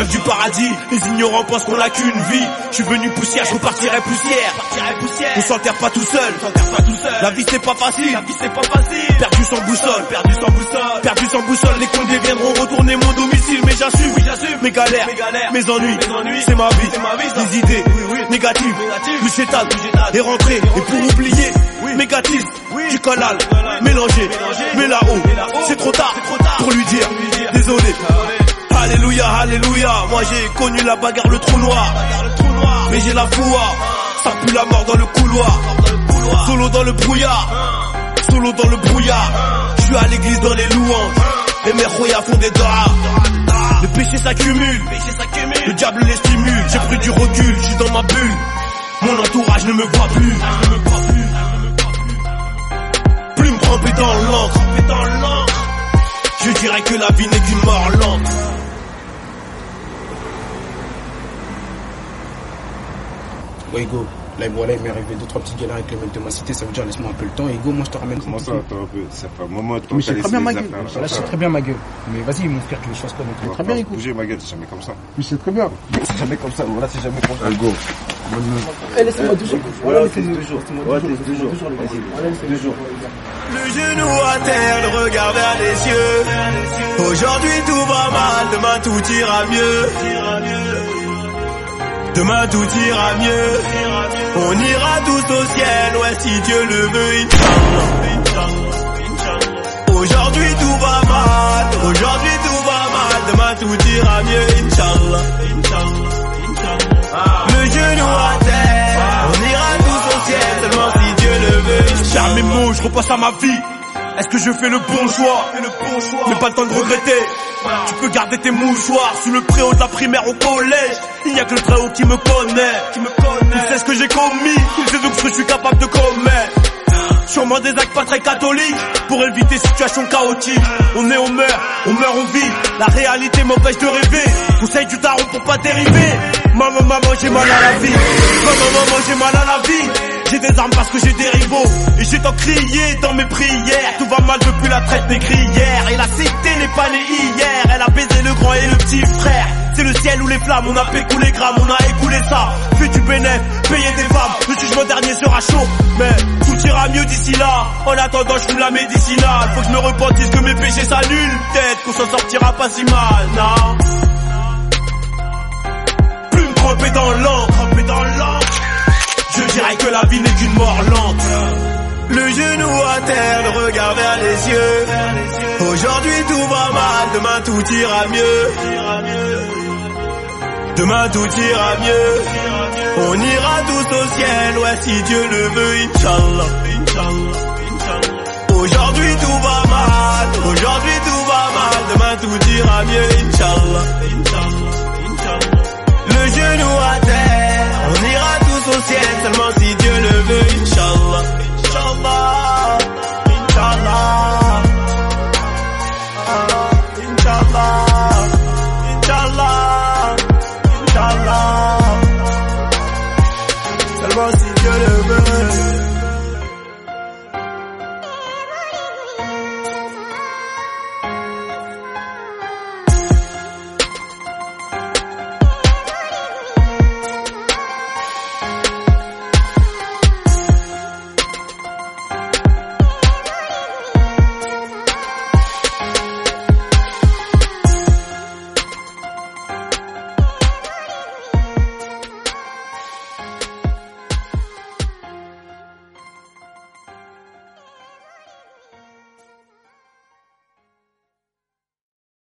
rêve du paradis, les ignorants pensent qu'on a qu'une vie. Je suis venu poussière, je repartirai poussière. On s'enterre pas tout seul. La vie c'est pas facile. Perdu sans boussole. Perdu sans boussole. Les condés viendront retourner mon domicile. Mais j'assume, mes galères, mes ennuis. C'est ma vie, des idées négatives. Le chétan est rentré. Et pour oublier, négatif, du collal, mélangé. Mais là-haut, c'est trop tard pour lui dire désolé. Alléluia, alléluia. Moi j'ai connu la bagarre, le trou noir. Mais j'ai la foi, ça pue la mort dans le couloir. Solo dans le brouillard, Je suis à l'église dans les louanges. Les mères royales font des doigts. Le péché s'accumule, le diable les stimule. J'ai pris du recul, je suis dans ma bulle. Mon entourage ne me voit plus. Plume trempée dans l'encre. Je dirais que la vie n'est qu'une mort lente. Ouais, Ego, là voilà, il m'est arrivé 2-3 petites galères avec les mecs de ma cité, ça veut dire laisse-moi un peu le temps. Ego, moi je te ramène. Comment ça, attends un peu, ça fait un moment que je sais très bien ma gueule. Là, je sais très bien ma gueule. Mais vas-y, mon frère, tu veux que je fasse quoi? Très bien, Ego. Bouger ma gueule, c'est jamais comme ça. Oui, c'est très bien. C'est jamais comme ça, voilà, c'est jamais comme ça. Ego. Laissez-moi 2 jours. Voilà, laissez 2 jours. Ouais, laissez 2 jours. Vas-y, 2 jours. Le genou à terre, le regard vers les cieux. Aujourd'hui tout va mal, demain tout ira mieux. Demain tout ira mieux. On ira tous au ciel, ouais si Dieu le veut, Inch'Allah. Aujourd'hui tout va mal, demain tout ira mieux, Inch'Allah. Le genou à terre, on ira tous au ciel, seulement si Dieu le veut. J'ai mes mots, je repasse à ma vie. Est-ce que je fais le bon choix? Mais pas le temps de regretter. Tu peux garder tes mouchoirs sous le préau de la primaire au collège. Il n'y a que le très haut qui me connaît. Il sait ce que j'ai commis, il sait donc ce que je suis capable de commettre. Sûrement des actes pas très catholiques pour éviter situation chaotique. On est, on meurt, on vit. La réalité m'empêche de rêver. Conseil du daron pour pas dériver. Maman, j'ai mal à la vie. Maman, j'ai mal à la vie. J'ai des armes parce que j'ai des rivaux. Et j'ai tant crié dans mes prières. Tout va mal depuis la traite négrière. Et la cité n'est pas née hier. Elle a baisé le grand et le petit frère. C'est le ciel ou les flammes, on a fait couler grammes, on a écoulé ça. Fait du bénéf, payer des femmes. Le jugement dernier sera chaud, mais tout ira mieux d'ici là. En attendant, je fume la médicinale. Faut que je me repentisse, que mes péchés s'annulent. Peut-être qu'on s'en sortira pas si mal, non. Plume trempée dans l'encre. Je dirais que la vie n'est qu'une mort lente. Le genou à terre, le regard vers les cieux. Aujourd'hui tout va mal, demain tout ira mieux. Demain tout ira mieux. On ira tous au ciel, ouais si Dieu le veut, Inch'Allah. Aujourd'hui tout va mal, demain tout ira mieux, Inch'Allah.